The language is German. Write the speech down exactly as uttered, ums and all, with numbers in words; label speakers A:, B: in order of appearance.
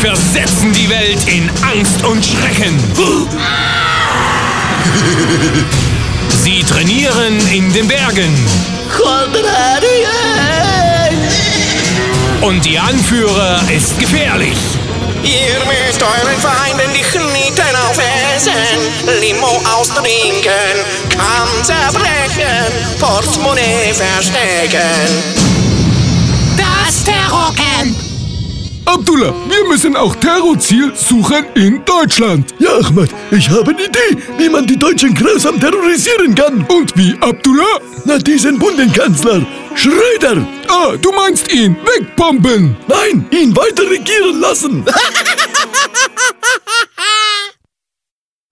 A: versetzen die Welt in Angst und Schrecken. Sie trainieren in den Bergen. Und ihr Anführer ist gefährlich.
B: Ihr müsst euren Feinden die Kneten aufessen, Limo austrinken, Kamm zerbrechen, Portemonnaie verstecken.
C: Das Terrorcamp!
D: Abdullah, wir müssen auch Terrorziel suchen in Deutschland.
E: Ja, Ahmad, ich habe eine Idee, wie man die Deutschen grausam terrorisieren kann.
D: Und wie, Abdullah?
E: Na, diesen Bundeskanzler, Schröder.
D: Ah, du meinst ihn wegpumpen?
E: Nein, ihn weiter regieren lassen.